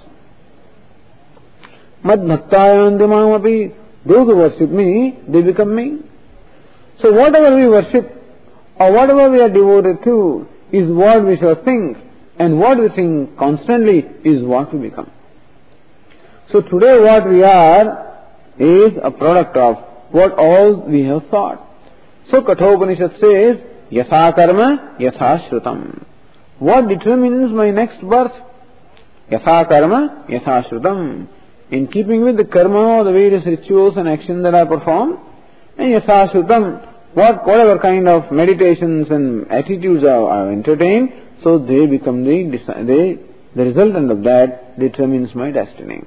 Mad Bhaktayanti Mamapi. Those who worship me, they become me. So whatever we worship or whatever we are devoted to is what we shall think, and what we think constantly is what we become. So today what we are is a product of what all we have thought. So Kathopanishad says, Yatha karma, yatha shrutam. What determines my next birth? Yatha karma, yatha shrutam. In keeping with the karma or the various rituals and actions that I perform, and yatha shrutam, what, whatever kind of meditations and attitudes I have entertained, so they become the, they, the resultant of that determines my destiny.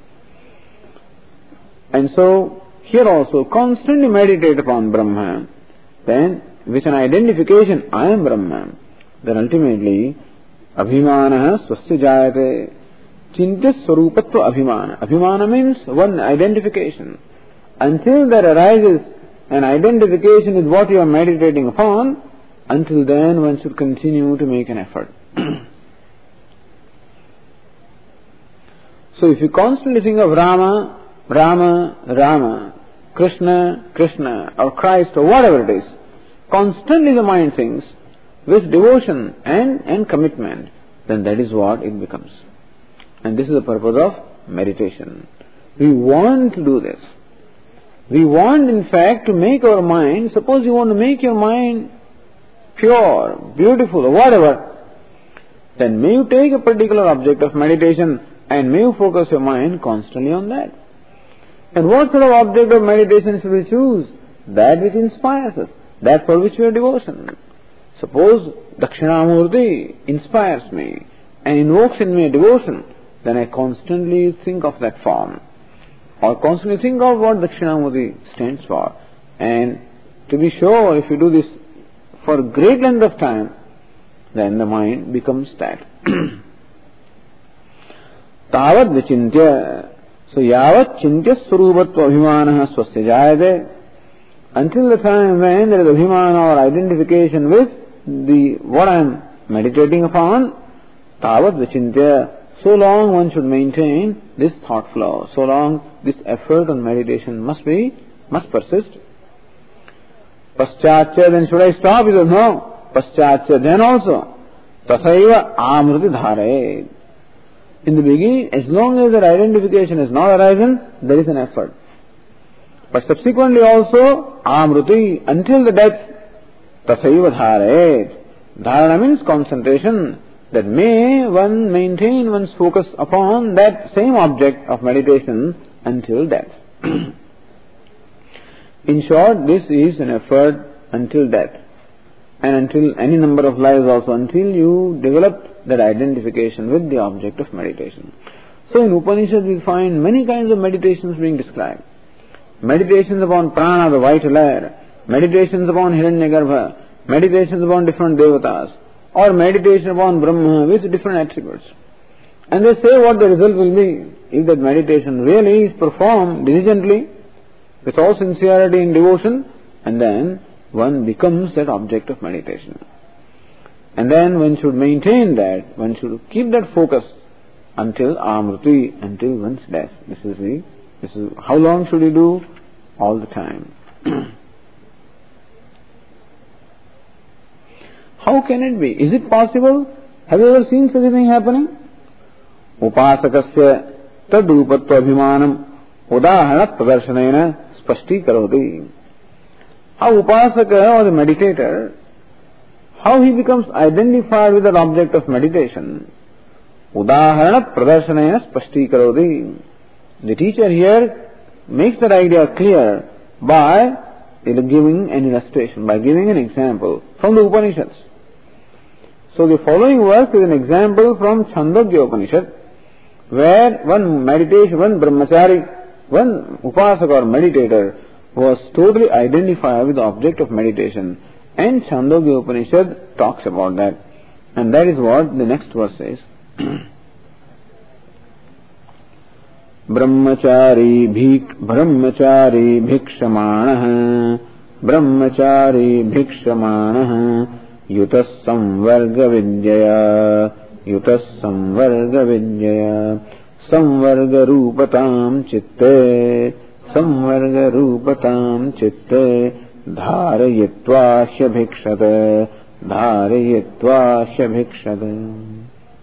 And so, here also, constantly meditate upon Brahma. Then, with an identification, I am Brahman, then ultimately, abhimana swasya jayate, chintya swarupatva abhimana. Abhimana means one identification. Until there arises an identification with what you are meditating upon, until then one should continue to make an effort. So if you constantly think of Rama, Rama, Rama, Krishna, Krishna, or Christ, or whatever it is, constantly the mind thinks with devotion and, and commitment, then that is what it becomes. And this is the purpose of meditation. We want to do this. We want, in fact, to make our mind, suppose you want to make your mind pure, beautiful, or whatever, then may you take a particular object of meditation and may you focus your mind constantly on that. And what sort of object of meditation should we choose? That which inspires us, that for which we have devotion. Suppose Dakshinamurti inspires me and invokes in me a devotion, then I constantly think of that form, or constantly think of what Dakshinamurti stands for. And to be sure, if you do this for a great length of time, then the mind becomes that. Tavad vichintya. So yavat chintya swarupattva abhimana swasya jayate. Until the time when there is abhimana or identification with the what I am meditating upon, tavat vichintya. So long one should maintain this thought flow. So long this effort on meditation must be, must persist. Paschatya, then should I stop? He says, no. Paschatya, then also. Tasaiva amriti dhare. In the beginning, as long as that identification is not arisen, there is an effort. But subsequently also, amruti, until the death, tasaiva dhare. Dharana means concentration. That may one maintain one's focus upon that same object of meditation until death. In short, this is an effort until death. And until any number of lives also, until you develop that identification with the object of meditation. So in Upanishad we find many kinds of meditations being described. Meditations upon prana, the vital air, meditations upon Hiranyagarbha, meditations upon different devatas, or meditation upon Brahma with different attributes. And they say what the result will be if that meditation really is performed diligently, with all sincerity and devotion, and then one becomes that object of meditation. And then one should maintain that, one should keep that focus until amruti, until one's death. This is the, this is, how long should you do? All the time. How can it be? Is it possible? Have you ever seen such a thing happening? Upasakasya तद्रूपत्व अभिमानम उदाहरण प्रदर्शनेन spashtīkaroti. How upasaka or the meditator, how he becomes identified with the object of meditation. Udaharana pradarsanena spashtīkaroti. The teacher here makes that idea clear by giving an illustration, by giving an example from the Upanishads. So the following verse is an example from Chandogya Upanishad, where one meditation, one brahmachari, one upasaka or meditator was totally identified with the object of meditation. And Chandogya Upanishad talks about that. And that is what the next verse says. Brahmachari bhik brahmachari bhikshamanah brahmachari bhikshamanah yutas samvarga vidyaya yutas samvarga vidyaya samvarga rupatam chitte samvarga rupatam chitte dharayitva bhikshate dharayitva bhikshate.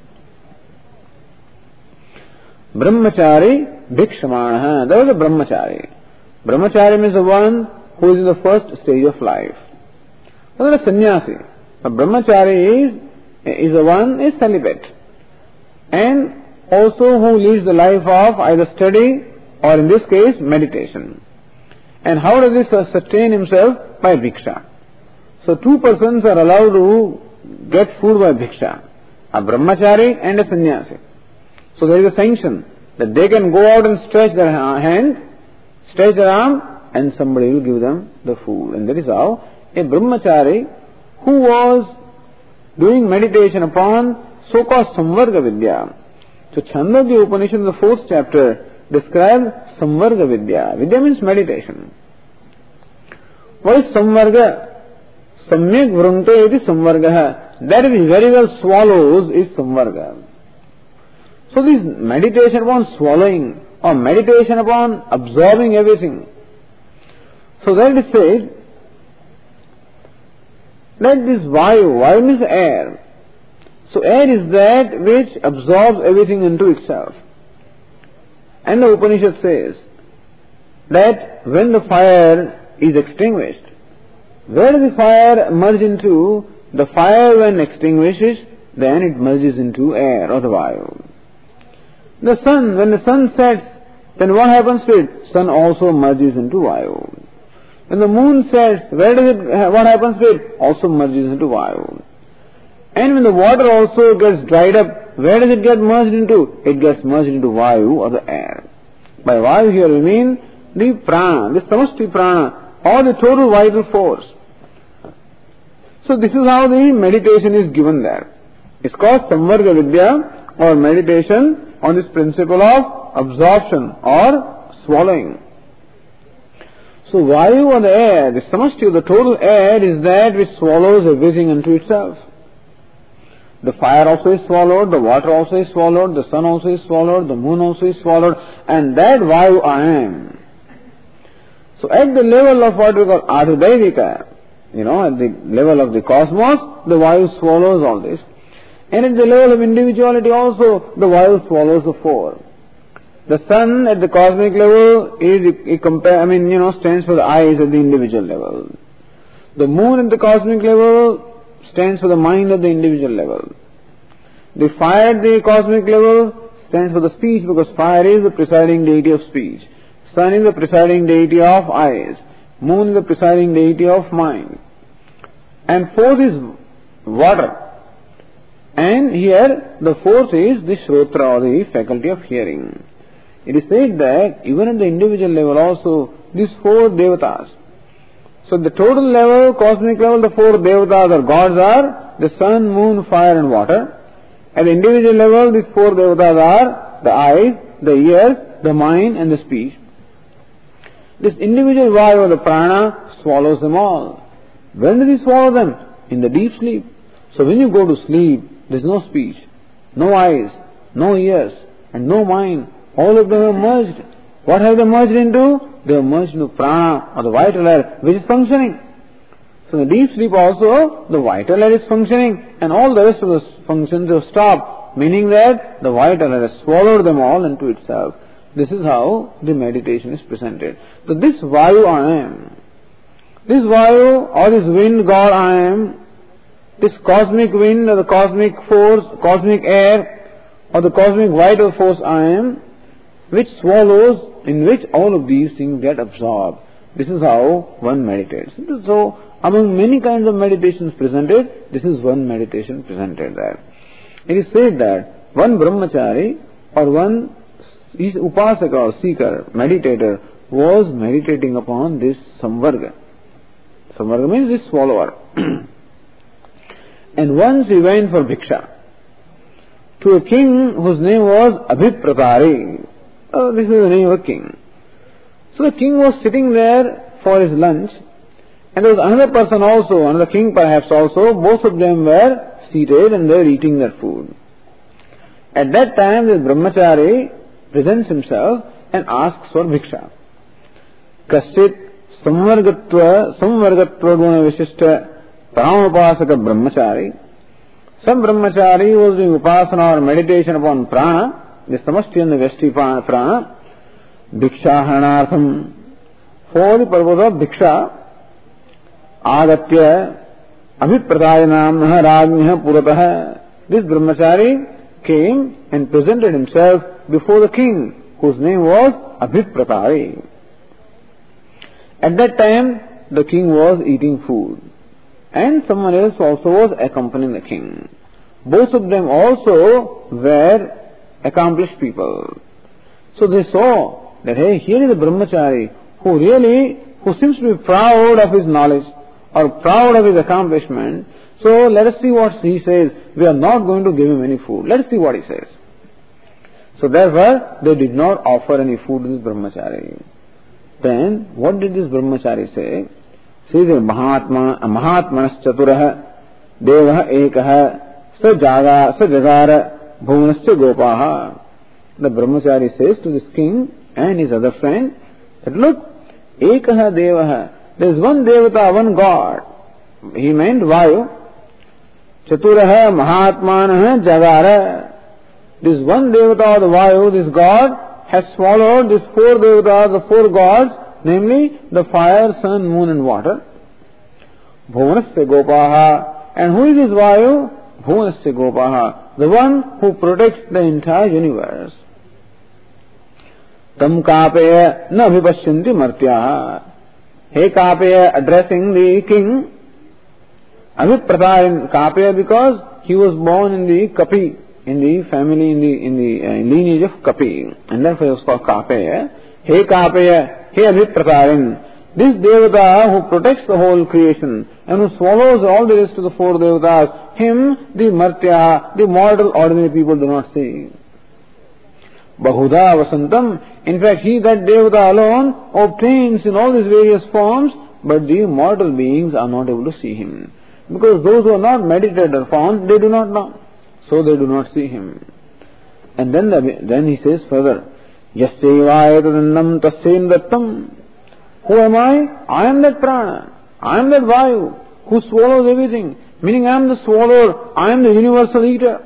Brahmachari bhikshamana. There was a brahmachari. Brahmachari means the one who is in the first stage of life. There is a sannyasi. A brahmachari is, is the one is celibate. And also who leads the life of either study or in this case meditation. And how does this sustain himself? By bhiksha. So two persons are allowed to get food by bhiksha. A brahmachari and a sannyasi. So there is a sanction that they can go out and stretch their hand, stretch their arm, and somebody will give them the food. And that is how a brahmachari who was doing meditation upon so-called samvarga vidya. So Chandogya Upanishad in the fourth chapter describes samvarga vidya. Vidya means meditation. What is samvarga? Samyak vrunte iti samvarga. That which very well swallows is samvarga. So this meditation upon swallowing or meditation upon absorbing everything. So that is said that this vayu, vayu means air. So air is that which absorbs everything into itself. And the Upanishad says that when the fire is extinguished, where does the fire merge into? The fire when extinguishes, then it merges into air or the vayu. The sun, when the sun sets, then what happens to it? Sun also merges into vayu. When the moon sets, where does it, what happens to it? Also merges into vayu. And when the water also gets dried up, where does it get merged into? It gets merged into vayu or the air. By vayu here we mean the prana, the samasti prana, or the total vital force. So this is how the meditation is given there. It's called samvarga vidya or meditation on this principle of absorption or swallowing. So vayu or the air, the samasti, the total air is that which swallows everything into itself. The fire also is swallowed, the water also is swallowed, the sun also is swallowed, the moon also is swallowed, and that vayu I am. So at the level of what we call Adhidaivika, you know, at the level of the cosmos, the vayu swallows all this. And at the level of individuality also, the vayu swallows the four. The sun at the cosmic level is, it compare, I mean, you know, stands for the eyes at the individual level. The moon at the cosmic level stands for the mind at the individual level. The fire at the cosmic level stands for the speech, because fire is the presiding deity of speech. Sun is the presiding deity of eyes. Moon is the presiding deity of mind. And fourth is water. And here the fourth is the shrotra, or the faculty of hearing. It is said that even at the individual level also, these four devatas. So at the total level, cosmic level, the four devatas or gods are the sun, moon, fire and water. At the individual level, these four devatas are the eyes, the ears, the mind and the speech. This individual vayu or the prana swallows them all. When does he swallow them? In the deep sleep. So when you go to sleep, there is no speech, no eyes, no ears and no mind. All of them are merged. What have they merged into? They are merged into prana or the vital air which is functioning. So in the deep sleep also the vital air is functioning and all the rest of the functions have stopped. meaning that the vital has swallowed them all into itself. This is how the meditation is presented. So this Vayu I am, this Vayu or this wind God I am, this cosmic wind or the cosmic force, cosmic air or the cosmic vital force I am, which swallows, in which all of these things get absorbed. This is how one meditates. So, among many kinds of meditations presented, this is one meditation presented there. It is said that one brahmachari or one upasaka or seeker, meditator, was meditating upon this samvarga. Samvarga means this swallower. And once he went for bhiksha to a king whose name was Abhipratari. Oh, this is the name of a king. So the king was sitting there for his lunch, and there was another person also, another king perhaps also. Both of them were seated and they were eating their food. At that time, the brahmachari presents himself and asks for bhiksha. Kasit samvargatva samvargatva guna vishishta pranapasaka brahmachari. Some brahmachari was doing upasana or meditation upon prana, the samashti and the vesti prana, bhiksha haranartham, for the purpose of bhiksha, agatya abhipradayanam rajnah puratah. This brahmachari came and presented himself before the king, whose name was Abhipratari. At that time, the king was eating food, and someone else also was accompanying the king. Both of them also were accomplished people. So they saw that, hey, here is a brahmachari who really, who seems to be proud of his knowledge or proud of his accomplishment. So let us see what he says. We are not going to give him any food. Let us see what he says. So therefore, they did not offer any food to this brahmachari. Then, what did this brahmachari say? Says, Mahatma, Mahatmanas Chaturah, Devah Ekah, Sa Jaga, Sa Jagara, Bhuvanasya Gopaha. The brahmachari says to this king and his other friend that, look, Ekah Devaha, there is one Devata, one God. He meant Vayu. Chaturah, Mahatmanah, Jagara. This one Devata, the Vayu, this God, has swallowed these four Devatas, the four gods, namely the fire, sun, moon and water. Bhuvanasya Gopaha. And who is this Vayu? Bhuvanasya Gopaha, the one who protects the entire universe. Tam Kapeya na abhipashyanti martyaha. Hey Kapeya, addressing the king, Abhiprata Kapeya, because he was born in the Kapi, in the family, in the in the uh, lineage of Kapi, and therefore he was called Kapeya. Hey Kapeya, hey Abhipratarin, this Devata who protects the whole creation and who swallows all the rest of the four Devatas, him the Martya, the mortal ordinary people do not see. Bahuda Vasantam, in fact he, that Devata alone, obtains in all these various forms, but the mortal beings are not able to see him. Because those who are not meditated or found, they do not know. So they do not see him. And then the, then he says further, Yasyevayatadannam tasyaim dattam. Who am I? I am that prana. I am that Vayu who swallows everything. Meaning I am the swallower. I am the universal eater.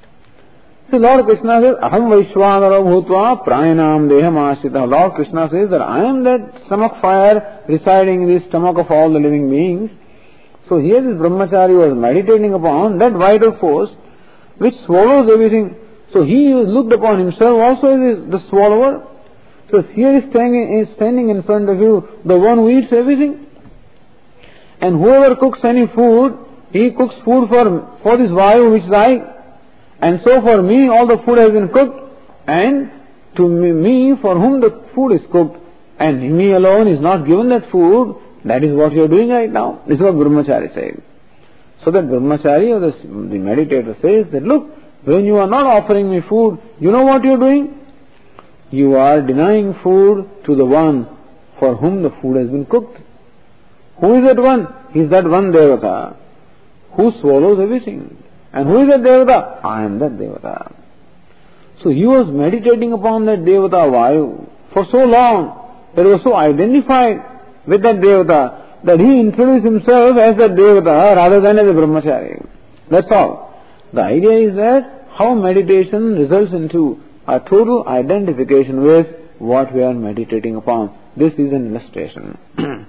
So Lord Krishna says, Aham Vaishwanara Bhutva Prayanam Deham Ashita. Lord Krishna says that I am that stomach fire residing in the stomach of all the living beings. So here this brahmachari was meditating upon that vital force which swallows everything. So he looked upon himself also as the swallower. So here is standing, is standing in front of you the one who eats everything. And whoever cooks any food, he cooks food for, for this Vayu which is I. And so for me all the food has been cooked, and to me for whom the food is cooked, and me alone is not given that food, that is what you are doing right now. This is what brahmachari says. So that brahmachari or the, the meditator says that, look, when you are not offering me food, you know what you are doing? You are denying food to the one for whom the food has been cooked. Who is that one? He is that one Devata who swallows everything. And who is that Devata? I am that Devata. So he was meditating upon that Devata Vayu for so long that he was so identified with that Devata that he introduced himself as that Devata rather than as a brahmachari. That's all. The idea is that how meditation results into a total identification with what we are meditating upon. This is an illustration.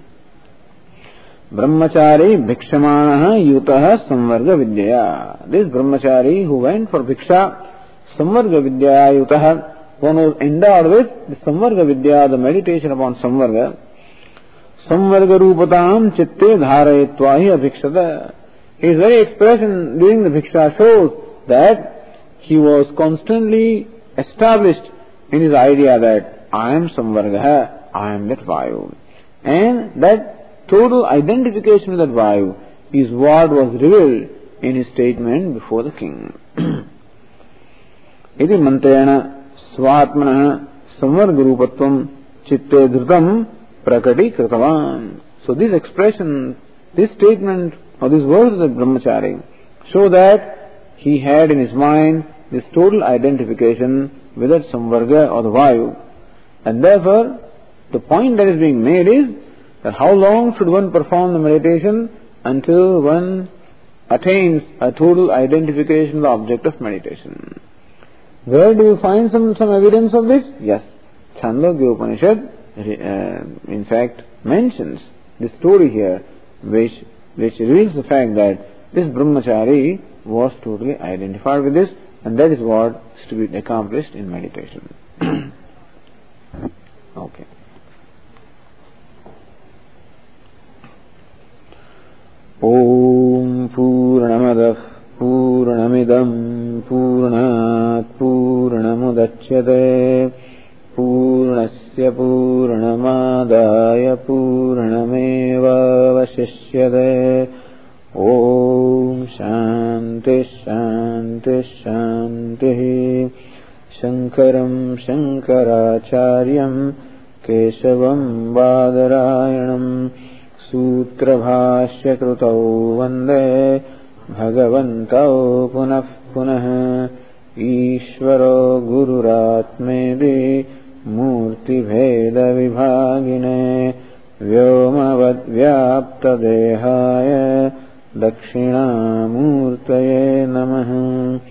Brahmachari bhikshamanaha yutaha samvarga vidya. This brahmachari who went for bhiksha, samvarga vidya yutaha, one was endowed with the samvarga vidya, the meditation upon samvarga. Samvarga rupatam chitte dharayitva hi abhikshata. His very expression during the bhiksha shows that he was constantly established in his idea that I am samvarga, I am that vayu. And that total identification with that vayu is what was revealed in his statement before the king. Iti mantrena swatmana samvarga rupatvam chitte dhrutam prakati kritavan. So this expression, this statement or these words of the brahmachari show that he had in his mind this total identification with that samvarga or the vayu. And therefore, the point that is being made is that how long should one perform the meditation until one attains a total identification with the object of meditation. Where do you find some, some evidence of this? Yes, Chandogya Upanishad uh, in fact mentions this story here, which, which reveals the fact that this brahmachari was totally identified with this, and that is what is to be accomplished in meditation. Okay. Om Purnamadah Purnamidam Purnat Purnamudachyate Purnasya Purnamadaya Purnameva Vasishyate. Om Shanti Shanti Shanti. Shankaram Shankaracharyam Keshavam Badarayanam Sutra Bhashya Krutau Vande Bhagavantau Punah Punah. Ishvaro Gururatmedi Murti Bheda Vibhagine Vyomavad Vyapta Dehaya Dakshinamurtaye Namaha.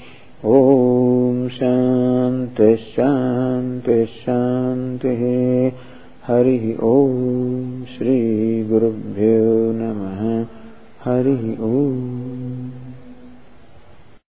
Om Shanti Shanti Shanti. Hari Om Shri Gurubhyo Namaha. Hari Om.